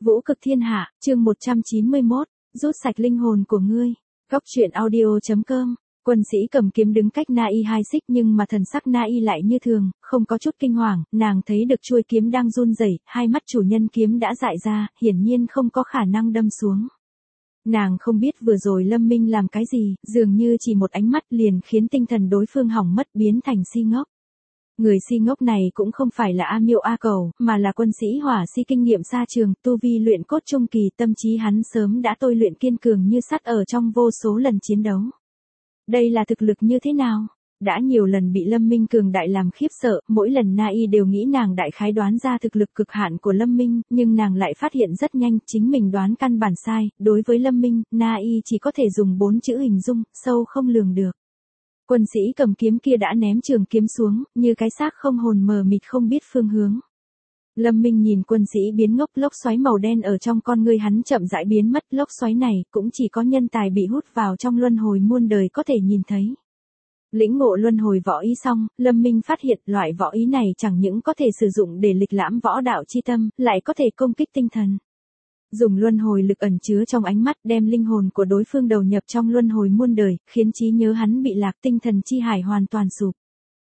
Vũ cực thiên hạ, chương 191, rút sạch linh hồn của ngươi. Góc truyện audio.com. Quân sĩ cầm kiếm đứng cách Na Y 2 xích nhưng mà thần sắc Na Y lại như thường, không có chút kinh hoàng, nàng thấy được chuôi kiếm đang run rẩy, hai mắt chủ nhân kiếm đã dại ra, hiển nhiên không có khả năng đâm xuống. Nàng không biết vừa rồi Lâm Minh làm cái gì, dường như chỉ một ánh mắt liền khiến tinh thần đối phương hỏng mất biến thành si ngốc. Người si ngốc này cũng không phải là A Miêu A Cầu, mà là quân sĩ hỏa si kinh nghiệm xa trường, tu vi luyện cốt trung kỳ, tâm trí hắn sớm đã tôi luyện kiên cường như sắt ở trong vô số lần chiến đấu. Đây là thực lực như thế nào? Đã nhiều lần bị Lâm Minh cường đại làm khiếp sợ, mỗi lần Na Y đều nghĩ nàng đại khái đoán ra thực lực cực hạn của Lâm Minh, nhưng nàng lại phát hiện rất nhanh, chính mình đoán căn bản sai, đối với Lâm Minh, Na Y chỉ có thể dùng 4 chữ hình dung, sâu không lường được. Quân sĩ cầm kiếm kia đã ném trường kiếm xuống, như cái xác không hồn mờ mịt không biết phương hướng. Lâm Minh nhìn quân sĩ biến ngốc, lốc xoáy màu đen ở trong con ngươi hắn chậm rãi biến mất, lốc xoáy này cũng chỉ có nhân tài bị hút vào trong luân hồi muôn đời có thể nhìn thấy. Lĩnh ngộ luân hồi võ ý xong, Lâm Minh phát hiện loại võ ý này chẳng những có thể sử dụng để lịch lãm võ đạo chi tâm, lại có thể công kích tinh thần. Dùng luân hồi lực ẩn chứa trong ánh mắt đem linh hồn của đối phương đầu nhập trong luân hồi muôn đời, khiến trí nhớ hắn bị lạc, tinh thần chi hải hoàn toàn sụp.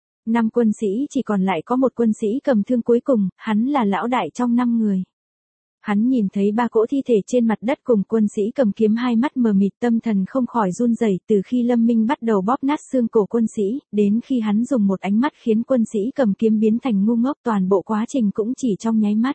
5 quân sĩ chỉ còn lại có một quân sĩ cầm thương cuối cùng, hắn là lão đại trong 5 người. Hắn nhìn thấy 3 cỗ thi thể trên mặt đất cùng quân sĩ cầm kiếm, hai mắt mờ mịt, tâm thần không khỏi run rẩy. Từ khi Lâm Minh bắt đầu bóp nát xương cổ quân sĩ, đến khi hắn dùng một ánh mắt khiến quân sĩ cầm kiếm biến thành ngu ngốc, toàn bộ quá trình cũng chỉ trong nháy mắt.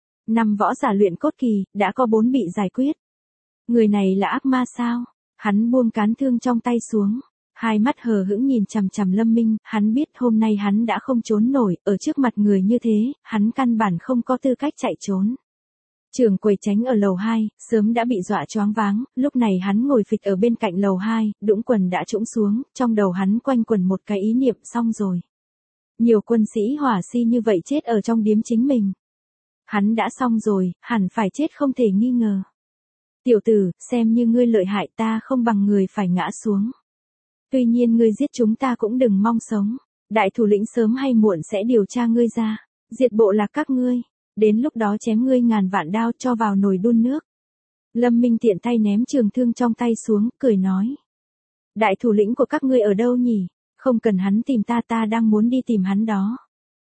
5 võ giả luyện cốt kỳ, đã có 4 bị giải quyết. Người này là ác ma sao? Hắn buông cán thương trong tay xuống, hai mắt hờ hững nhìn chằm chằm Lâm Minh, hắn biết hôm nay hắn đã không trốn nổi, ở trước mặt người như thế, hắn căn bản không có tư cách chạy trốn. Trưởng quầy tránh ở lầu 2, sớm đã bị dọa choáng váng, lúc này hắn ngồi phịch ở bên cạnh lầu 2, đũng quần đã trũng xuống, trong đầu hắn quanh quẩn một cái ý niệm, xong rồi. Nhiều quân sĩ hỏa si như vậy chết ở trong điếm chính mình. Hắn đã xong rồi, hẳn phải chết không thể nghi ngờ. Tiểu tử, xem như ngươi lợi hại, ta không bằng người phải ngã xuống. Tuy nhiên ngươi giết chúng ta cũng đừng mong sống. Đại thủ lĩnh sớm hay muộn sẽ điều tra ngươi ra, diệt bộ lạc các ngươi. Đến lúc đó chém ngươi ngàn vạn đao cho vào nồi đun nước. Lâm Minh tiện tay ném trường thương trong tay xuống, cười nói. Đại thủ lĩnh của các ngươi ở đâu nhỉ? Không cần hắn tìm ta, ta đang muốn đi tìm hắn đó.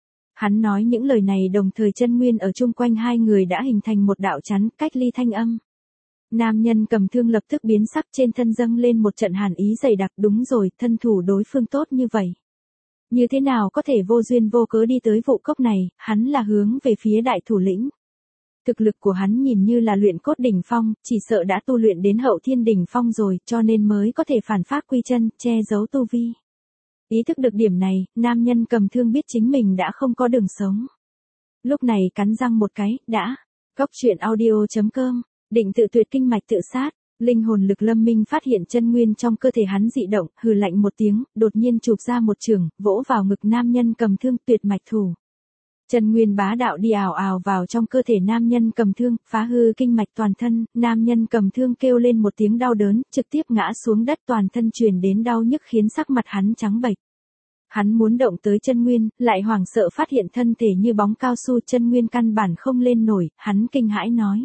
Hắn nói những lời này đồng thời chân nguyên ở chung quanh hai người đã hình thành một đạo chắn cách ly thanh âm. Nam nhân cầm thương lập tức biến sắc, trên thân dâng lên một trận hàn ý dày đặc. Đúng rồi, thân thủ đối phương tốt như vậy. Như thế nào có thể vô duyên vô cớ đi tới vụ cốc này, hắn là hướng về phía đại thủ lĩnh. Thực lực của hắn nhìn như là luyện cốt đỉnh phong, chỉ sợ đã tu luyện đến hậu thiên đỉnh phong rồi, cho nên mới có thể phản phát quy chân, che giấu tu vi. Ý thức được điểm này, nam nhân cầm thương biết chính mình đã không có đường sống. Lúc này cắn răng một cái, đã. Góc truyện audio.com, định tự tuyệt kinh mạch tự sát. Linh hồn lực Lâm Minh phát hiện chân nguyên trong cơ thể hắn dị động, hừ lạnh một tiếng, đột nhiên chụp ra một chưởng, vỗ vào ngực nam nhân cầm thương, tuyệt mạch thủ. Chân nguyên bá đạo đi ào ào vào trong cơ thể nam nhân cầm thương, phá hư kinh mạch toàn thân, nam nhân cầm thương kêu lên một tiếng đau đớn, trực tiếp ngã xuống đất, toàn thân truyền đến đau nhức khiến sắc mặt hắn trắng bệch. Hắn muốn động tới chân nguyên, lại hoảng sợ phát hiện thân thể như bóng cao su, chân nguyên căn bản không lên nổi, hắn kinh hãi nói.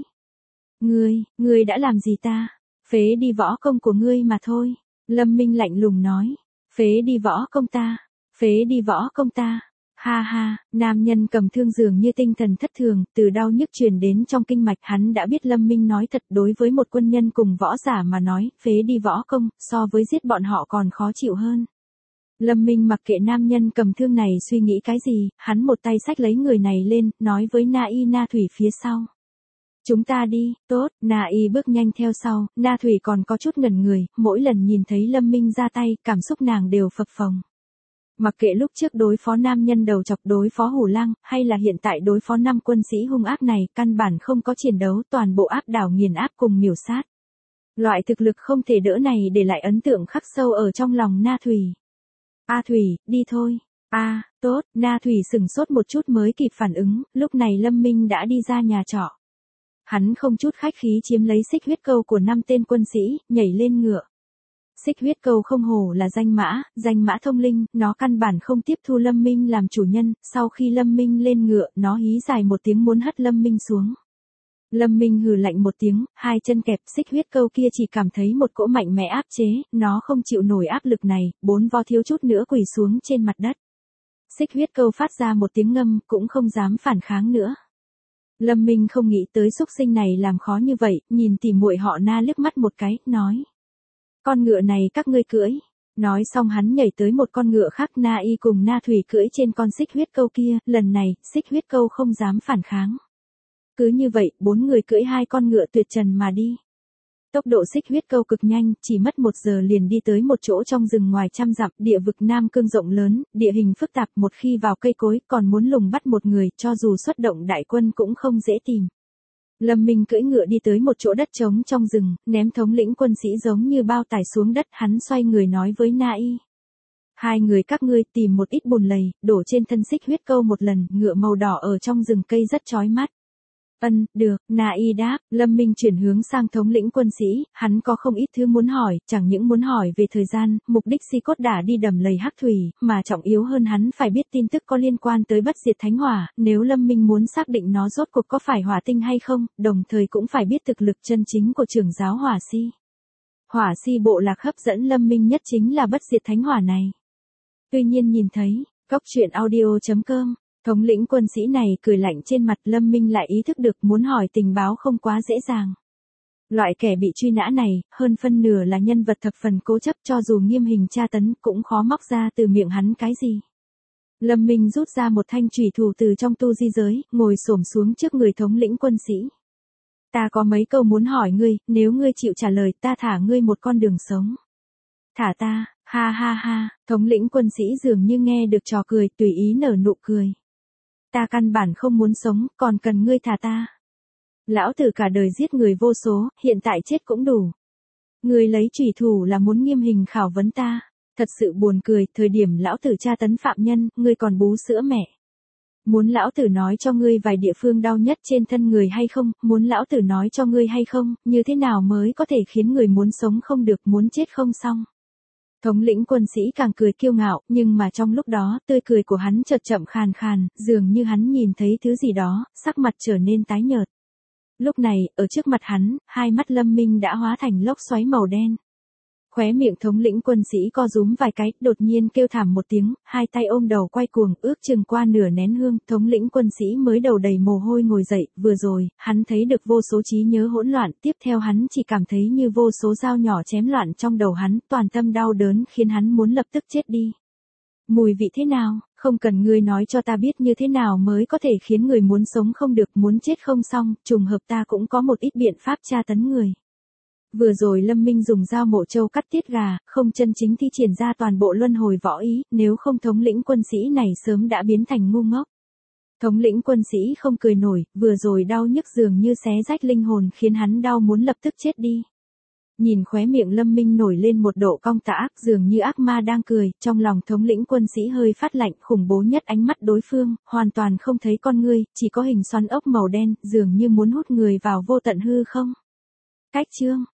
Ngươi đã làm gì ta? Phế đi võ công của ngươi mà thôi. Lâm Minh lạnh lùng nói. Phế đi võ công ta. Phế đi võ công ta. Ha ha, nam nhân cầm thương dường như tinh thần thất thường, từ đau nhức truyền đến trong kinh mạch, hắn đã biết Lâm Minh nói thật. Đối với một quân nhân cùng võ giả mà nói, phế đi võ công, so với giết bọn họ còn khó chịu hơn. Lâm Minh mặc kệ nam nhân cầm thương này suy nghĩ cái gì, hắn một tay xách lấy người này lên, nói với Na Y Na Thủy phía sau. Chúng ta đi, tốt, Na Y bước nhanh theo sau, Na Thủy còn có chút ngẩn người, mỗi lần nhìn thấy Lâm Minh ra tay, cảm xúc nàng đều phập phồng. Mặc kệ lúc trước đối phó nam nhân đầu chọc, đối phó Hủ Lang, hay là hiện tại đối phó 5 quân sĩ hung ác này, căn bản không có chiến đấu, toàn bộ áp đảo nghiền áp cùng miểu sát. Loại thực lực không thể đỡ này để lại ấn tượng khắc sâu ở trong lòng Na Thủy. A Thủy, đi thôi. Tốt, Na Thủy sửng sốt một chút mới kịp phản ứng, lúc này Lâm Minh đã đi ra nhà trọ. Hắn không chút khách khí chiếm lấy xích huyết câu của 5 tên quân sĩ, nhảy lên ngựa. Xích huyết câu không hổ là danh mã thông linh, nó căn bản không tiếp thu Lâm Minh làm chủ nhân, sau khi Lâm Minh lên ngựa, nó hí dài một tiếng muốn hất Lâm Minh xuống. Lâm Minh hừ lạnh một tiếng, hai chân kẹp xích huyết câu kia chỉ cảm thấy một cỗ mạnh mẽ áp chế, nó không chịu nổi áp lực này, bốn vo thiếu chút nữa quỳ xuống trên mặt đất. Xích huyết câu phát ra một tiếng ngâm, cũng không dám phản kháng nữa. Lâm Minh không nghĩ tới xúc sinh này làm khó như vậy, nhìn tỉ muội họ Na liếc mắt một cái, nói. Con ngựa này các ngươi cưỡi. Nói xong hắn nhảy tới một con ngựa khác, Na Y cùng Na Thủy cưỡi trên con xích huyết câu kia, lần này, xích huyết câu không dám phản kháng. Cứ như vậy, bốn người cưỡi hai con ngựa tuyệt trần mà đi. Tốc độ xích huyết câu cực nhanh, chỉ mất 1 giờ liền đi tới một chỗ trong rừng ngoài trăm dặm, địa vực Nam Cương rộng lớn, địa hình phức tạp, một khi vào cây cối, còn muốn lùng bắt một người, cho dù xuất động đại quân cũng không dễ tìm. Lâm Minh cưỡi ngựa đi tới một chỗ đất trống trong rừng, ném thống lĩnh quân sĩ giống như bao tải xuống đất, hắn xoay người nói với Na Y. Hai người các ngươi tìm một ít bùn lầy, đổ trên thân xích huyết câu một lần, ngựa màu đỏ ở trong rừng cây rất chói mắt. Được, Na Y đáp. Lâm Minh chuyển hướng sang thống lĩnh quân sĩ, hắn có không ít thứ muốn hỏi, chẳng những muốn hỏi về thời gian, mục đích Si Cốt đã đi đầm lầy Hắc Thủy, mà trọng yếu hơn hắn phải biết tin tức có liên quan tới bất diệt thánh hỏa, nếu Lâm Minh muốn xác định nó rốt cuộc có phải hỏa tinh hay không, đồng thời cũng phải biết thực lực chân chính của trưởng giáo hỏa si. Hỏa si bộ lạc hấp dẫn Lâm Minh nhất chính là bất diệt thánh hỏa này. Tuy nhiên nhìn thấy, goctruyện.audio.com. Thống lĩnh quân sĩ này cười lạnh trên mặt, Lâm Minh lại ý thức được muốn hỏi tình báo không quá dễ dàng. Loại kẻ bị truy nã này, hơn phân nửa là nhân vật thập phần cố chấp, cho dù nghiêm hình tra tấn cũng khó móc ra từ miệng hắn cái gì. Lâm Minh rút ra một thanh chủy thủ từ trong tu di giới, ngồi xổm xuống trước người thống lĩnh quân sĩ. Ta có mấy câu muốn hỏi ngươi, nếu ngươi chịu trả lời ta thả ngươi một con đường sống. Thả ta, ha ha ha, thống lĩnh quân sĩ dường như nghe được trò cười, tùy ý nở nụ cười. Ta căn bản không muốn sống, còn cần ngươi thả ta. Lão tử cả đời giết người vô số, hiện tại chết cũng đủ. Ngươi lấy chủy thủ là muốn nghiêm hình khảo vấn ta. Thật sự buồn cười, thời điểm lão tử tra tấn phạm nhân, ngươi còn bú sữa mẹ. Muốn lão tử nói cho ngươi vài địa phương đau nhất trên thân người hay không, muốn lão tử nói cho ngươi hay không, như thế nào mới có thể khiến người muốn sống không được, muốn chết không xong. Thống lĩnh quân sĩ càng cười kiêu ngạo, nhưng mà trong lúc đó, tươi cười của hắn chợt chậm khàn khàn, dường như hắn nhìn thấy thứ gì đó, sắc mặt trở nên tái nhợt. Lúc này, ở trước mặt hắn, hai mắt Lâm Minh đã hóa thành lốc xoáy màu đen. Khóe miệng thống lĩnh quân sĩ co rúm vài cái, đột nhiên kêu thảm một tiếng, hai tay ôm đầu quay cuồng, ước chừng qua nửa nén hương, thống lĩnh quân sĩ mới đầu đầy mồ hôi ngồi dậy, vừa rồi, hắn thấy được vô số trí nhớ hỗn loạn, tiếp theo hắn chỉ cảm thấy như vô số dao nhỏ chém loạn trong đầu hắn, toàn tâm đau đớn khiến hắn muốn lập tức chết đi. Mùi vị thế nào, không cần ngươi nói cho ta biết như thế nào mới có thể khiến người muốn sống không được, muốn chết không xong, trùng hợp ta cũng có một ít biện pháp tra tấn người. Vừa rồi Lâm Minh dùng dao mổ trâu cắt tiết gà, không chân chính thi triển ra toàn bộ luân hồi võ ý, nếu không thống lĩnh quân sĩ này sớm đã biến thành ngu ngốc. Thống lĩnh quân sĩ không cười nổi, vừa rồi đau nhức dường như xé rách linh hồn khiến hắn đau muốn lập tức chết đi. Nhìn khóe miệng Lâm Minh nổi lên một độ cong tà ác, dường như ác ma đang cười, trong lòng thống lĩnh quân sĩ hơi phát lạnh, khủng bố nhất ánh mắt đối phương, hoàn toàn không thấy con ngươi, chỉ có hình xoắn ốc màu đen, dường như muốn hút người vào vô tận hư không. Cách chương